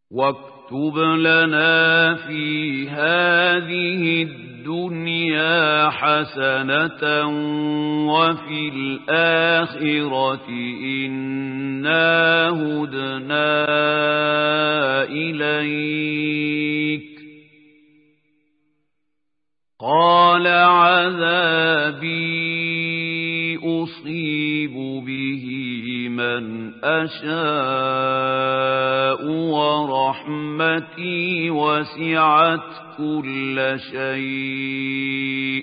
واكتب لنا في هذه الدنيا حسنة وفي الآخرة إنا هدنا إليك. قال عذابي أصيب به من أشاء ورحمتي وسعت كل شيء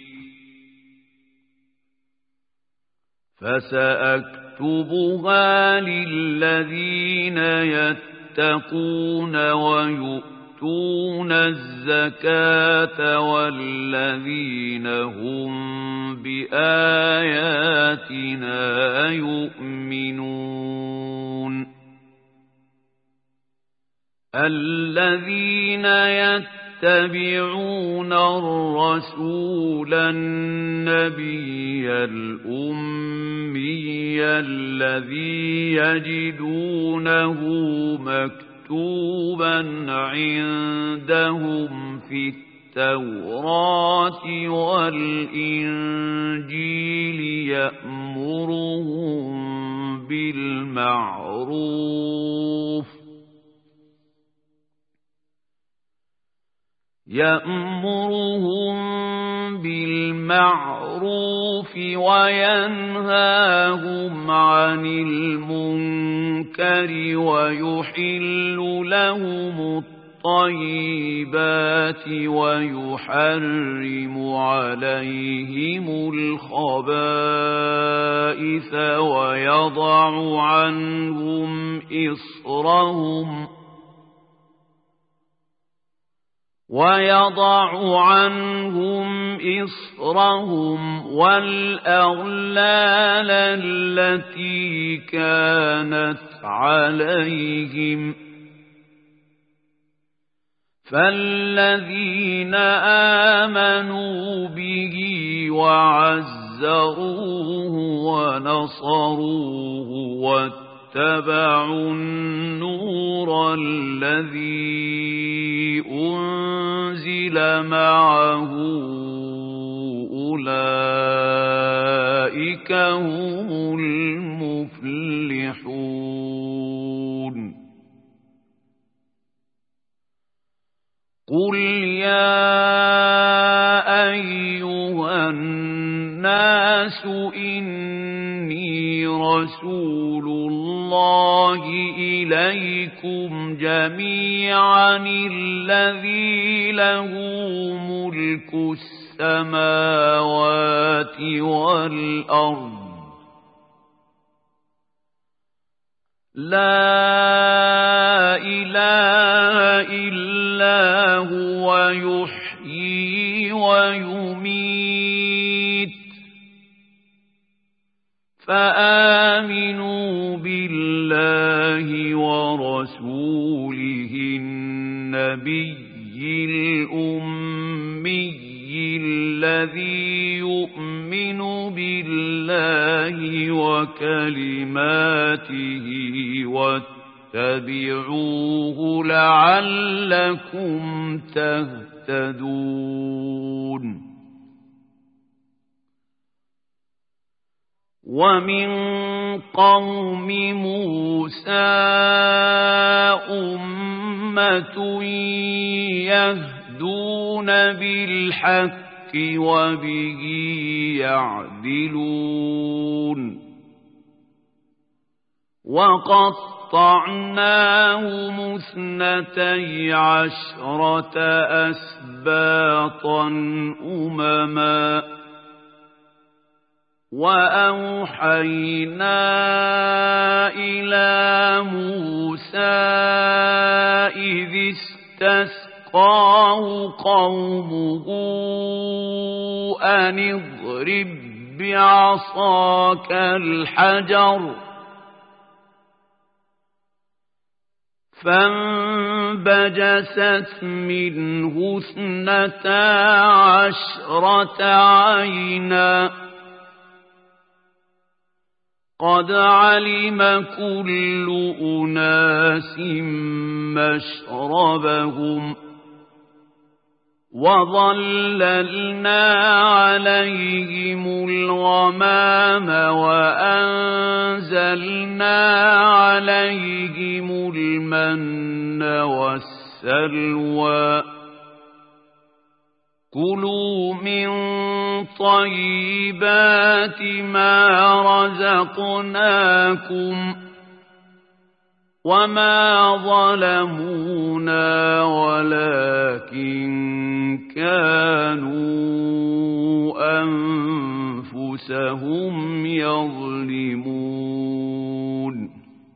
فسأكتبها للذين يتقون ويؤتون الزكاة والذين هم بآياتنا يؤمنون. الذين يتبعون الرسول النبي الأمي الذي يجدونه مكتوبا عندهم في التوراة والإنجيل يأمرهم بالمعروف وينهاهم عن المنكر ويحل لهم الطيبات ويحرم عليهم الخبائث ويضع عنهم إصرهم والأغلال التي كانت عليهم. فالذين آمنوا به وعزروه ونصروه واتبعوا النور الذي أنزل معه أولئك هم المفلحون. قل يا أيها الناس إني رسول الله إليكم جميعا الذي له ملك السماوات والأرض لا إله إلا هو يحيي ويميت فآمنوا بالله ورسوله النبي الأمي الذي يؤمن بالله وكلماته واتبعوه لعلكم تهتدون. ومن قوم موسى أمة يهدون بالحق وبه يعدلون. وقطعناهم 12 أسباطا أمما وأوحينا إلى موسى إذ استسقاه قومه أن اضرب بعصاك الحجر فانبجست منه 12 عينا قد علم كل أناس مشربهم وظللنا عليهم الغمام وأنزلنا عليهم المن والسلوى كلوا من طيبات ما رزقناكم وما ظلمونا ولكن كانوا أنفسهم يظلمون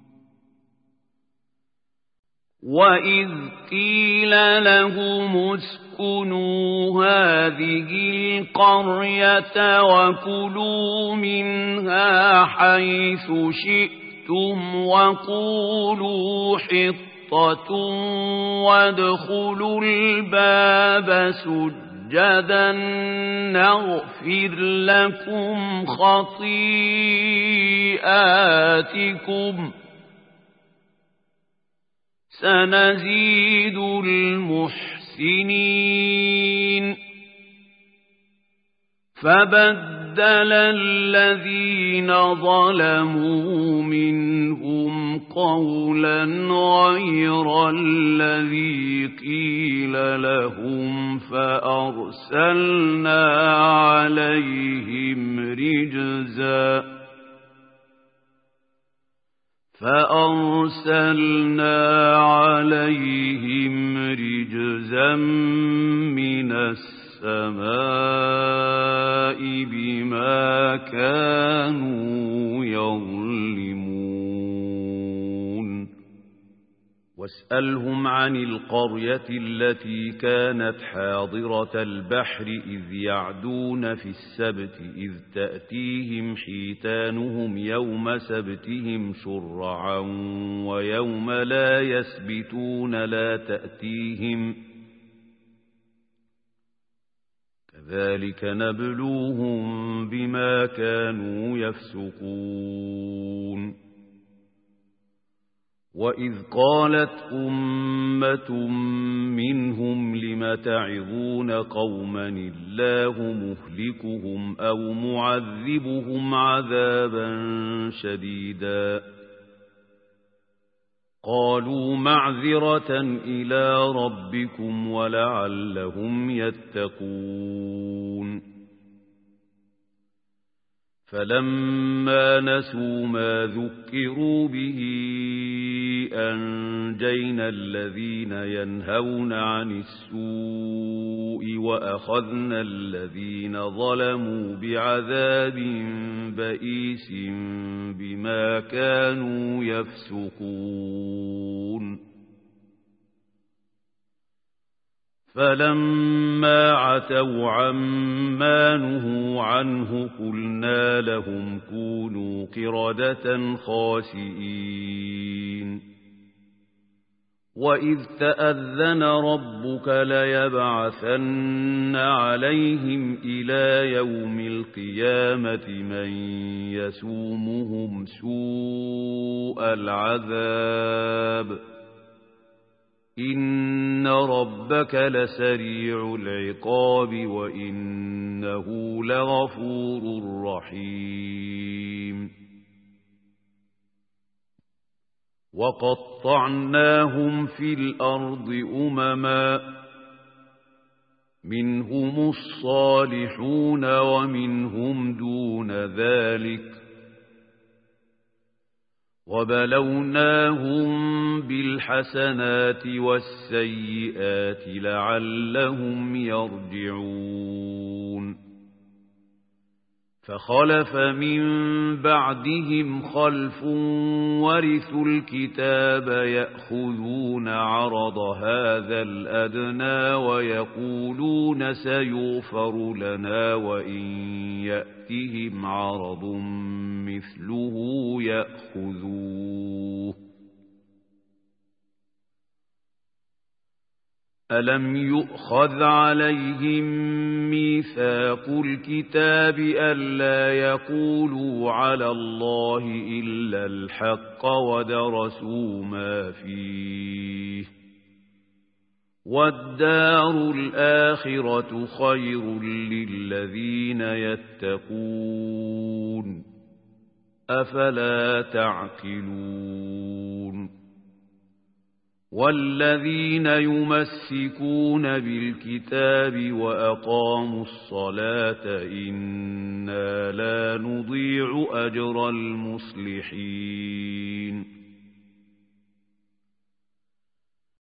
وإذ قيل لهم اسكنوا هذه القرية وكلوا منها حيث شئتم وقولوا حطة وادخلوا الباب سجدا نغفر لكم خطيئاتكم سنزيد المحسنين فبدل الذين ظلموا منهم قولا غير الذي قيل لهم فأرسلنا عليهم رجزا من السماء بما كانوا يظلمون واسألهم عن القرية التي كانت حاضرة البحر إذ يعدون في السبت إذ تأتيهم حيتانهم يوم سبتهم شرعا ويوم لا يسبتون لا تأتيهم كذلك نبلوهم بما كانوا يفسقون وإذ قالت أمة منهم لم تعظون قوما الله مهلكهم أو معذبهم عذابا شديدا قالوا معذرة إلى ربكم ولعلهم يتقون فلما نسوا ما ذكروا به أنجينا الذين ينهون عن السوء وأخذنا الذين ظلموا بعذاب بئيس بما كانوا يفسقون فلما عتوا عما نهوا عنه قلنا لهم كونوا قردة خاسئين وإذ تأذن ربك ليبعثن عليهم إلى يوم القيامة من يسومهم سوء العذاب إن ربك لسريع العقاب وإنه لغفور رحيم وقطعناهم في الأرض أمما منهم الصالحون ومنهم دون ذلك وبلوناهم بالحسنات والسيئات لعلهم يرجعون فخلف من بعدهم خلف ورثوا الكتاب يأخذون عرض هذا الأدنى ويقولون سيغفر لنا وإن يأتهم عرض مثله يأخذوه ألم يؤخذ عليهم ميثاق الكتاب ألا يقولوا على الله إلا الحق ودرسوا ما فيه والدار الآخرة خير للذين يتقون أفلا تعقلون والذين يمسكون بالكتاب وأقاموا الصلاة إنا لا نضيع أجر المصلحين